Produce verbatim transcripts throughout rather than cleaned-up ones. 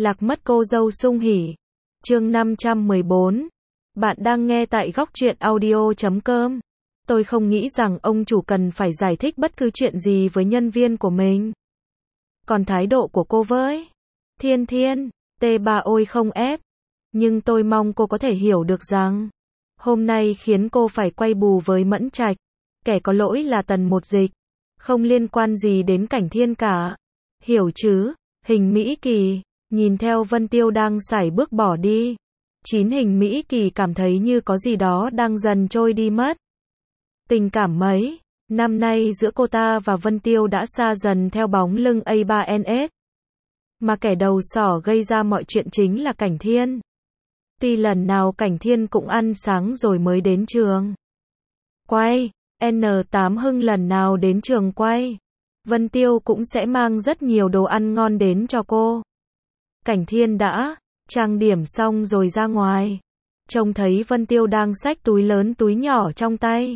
Lạc mất cô dâu sung hỉ. Chương năm trăm mười bốn. Bạn đang nghe tại góc truyện audio chấm com. Tôi không nghĩ rằng ông chủ cần phải giải thích bất cứ chuyện gì với nhân viên của mình. Còn thái độ của cô với Thiên Thiên, T ba ôi không ép. Nhưng tôi mong cô có thể hiểu được rằng hôm nay khiến cô phải quay bù với Mẫn Trạch. Kẻ có lỗi là Tần Một Dịch. Không liên quan gì đến Cảnh Thiên cả. Hiểu chứ? Hình Mỹ Kỳ nhìn theo Vân Tiêu đang sải bước bỏ đi. Chín Hình Mỹ Kỳ cảm thấy như có gì đó đang dần trôi đi mất. Tình cảm mấy năm nay giữa cô ta và Vân Tiêu đã xa dần theo bóng lưng A ba N S. Mà kẻ đầu sỏ gây ra mọi chuyện chính là Cảnh Thiên. Tuy lần nào Cảnh Thiên cũng ăn sáng rồi mới đến trường quay, N tám Hưng lần nào đến trường quay, Vân Tiêu cũng sẽ mang rất nhiều đồ ăn ngon đến cho cô. Cảnh Thiên đã trang điểm xong rồi ra ngoài, trông thấy Vân Tiêu đang xách túi lớn túi nhỏ trong tay.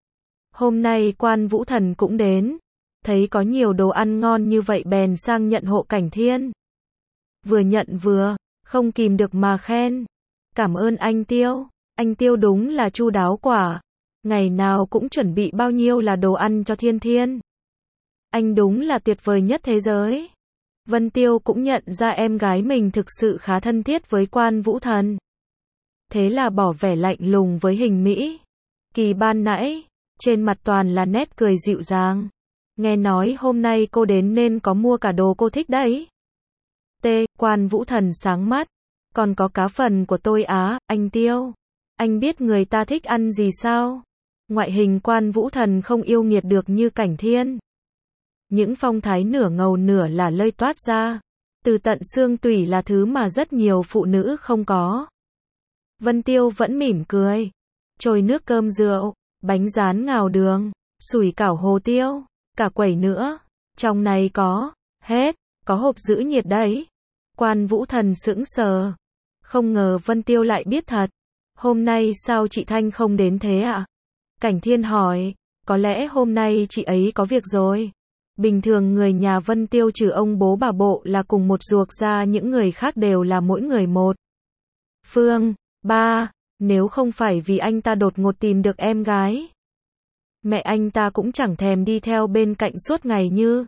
Hôm nay Quan Vũ Thần cũng đến, thấy có nhiều đồ ăn ngon như vậy bèn sang nhận hộ Cảnh Thiên. Vừa nhận vừa không kìm được mà khen. Cảm ơn anh Tiêu, anh Tiêu đúng là chu đáo quả. Ngày nào cũng chuẩn bị bao nhiêu là đồ ăn cho Thiên Thiên. Anh đúng là tuyệt vời nhất thế giới. Vân Tiêu cũng nhận ra em gái mình thực sự khá thân thiết với Quan Vũ Thần. Thế là bỏ vẻ lạnh lùng với Hình Mỹ Kỳ ban nãy, trên mặt toàn là nét cười dịu dàng. Nghe nói hôm nay cô đến nên có mua cả đồ cô thích đấy. T. Quan Vũ Thần sáng mắt. Còn có cá phần của tôi á, anh Tiêu. Anh biết người ta thích ăn gì sao? Ngoại hình Quan Vũ Thần không yêu nghiệt được như Cảnh Thiên. Những phong thái nửa ngầu nửa là lơi toát ra. Từ tận xương tủy là thứ mà rất nhiều phụ nữ không có. Vân Tiêu vẫn mỉm cười. Trôi nước cơm rượu, bánh rán ngào đường, sủi cảo hồ tiêu, cả quẩy nữa. Trong này có hết, có hộp giữ nhiệt đấy. Quan Vũ Thần sững sờ. Không ngờ Vân Tiêu lại biết thật. Hôm nay sao chị Thanh không đến thế ạ? À? Cảnh Thiên hỏi. Có lẽ hôm nay chị ấy có việc rồi. Bình thường người nhà Vân Tiêu trừ ông bố bà bộ là cùng một ruột ra, những người khác đều là mỗi người một phương. Ba, nếu không phải vì anh ta đột ngột tìm được em gái, mẹ anh ta cũng chẳng thèm đi theo bên cạnh suốt ngày như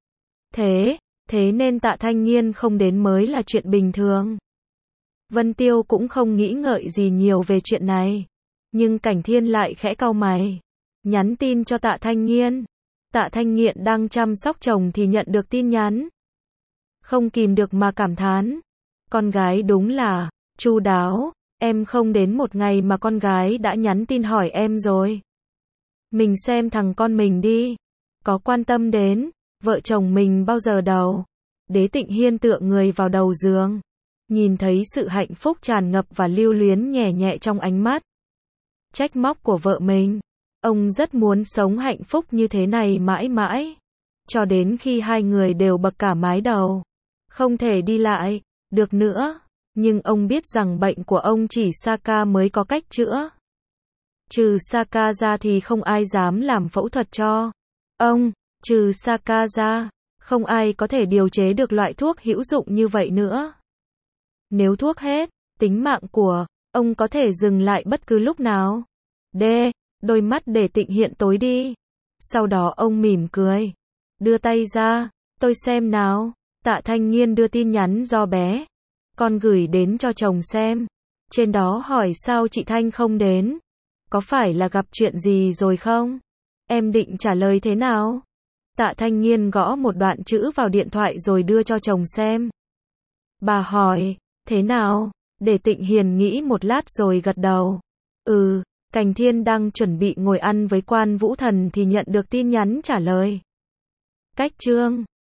thế. Thế nên Tạ Thanh Nghiên không đến mới là chuyện bình thường. Vân Tiêu cũng không nghĩ ngợi gì nhiều về chuyện này. Nhưng Cảnh Thiên lại khẽ cau mày. Nhắn tin cho Tạ Thanh Nghiên. Tạ Thanh Nghiện đang chăm sóc chồng thì nhận được tin nhắn. Không kìm được mà cảm thán. Con gái đúng là chu đáo. Em không đến một ngày mà con gái đã nhắn tin hỏi em rồi. Mình xem thằng con mình đi. Có quan tâm đến vợ chồng mình bao giờ đâu. Đế Tịnh Hiên tựa người vào đầu giường. Nhìn thấy sự hạnh phúc tràn ngập và lưu luyến nhẹ nhẹ trong ánh mắt trách móc của vợ mình. Ông rất muốn sống hạnh phúc như thế này mãi mãi. Cho đến khi hai người đều bật cả mái đầu. Không thể đi lại được nữa. Nhưng ông biết rằng bệnh của ông chỉ Saka mới có cách chữa. Trừ Saka ra thì không ai dám làm phẫu thuật cho ông. Trừ Saka ra, không ai có thể điều chế được loại thuốc hữu dụng như vậy nữa. Nếu thuốc hết, tính mạng của ông có thể dừng lại bất cứ lúc nào. D. Đôi mắt Để Tịnh hiện tối đi. Sau đó ông mỉm cười. Đưa tay ra, tôi xem nào. Tạ Thanh Nghiên đưa tin nhắn do bé con gửi đến cho chồng xem. Trên đó hỏi sao chị Thanh không đến. Có phải là gặp chuyện gì rồi không? Em định trả lời thế nào? Tạ Thanh Nghiên gõ một đoạn chữ vào điện thoại rồi đưa cho chồng xem. Bà hỏi, thế nào? Để Tịnh Hiền nghĩ một lát rồi gật đầu. Ừ, Cảnh Thiên đang chuẩn bị ngồi ăn với Quan Vũ Thần thì nhận được tin nhắn trả lời. Cách chương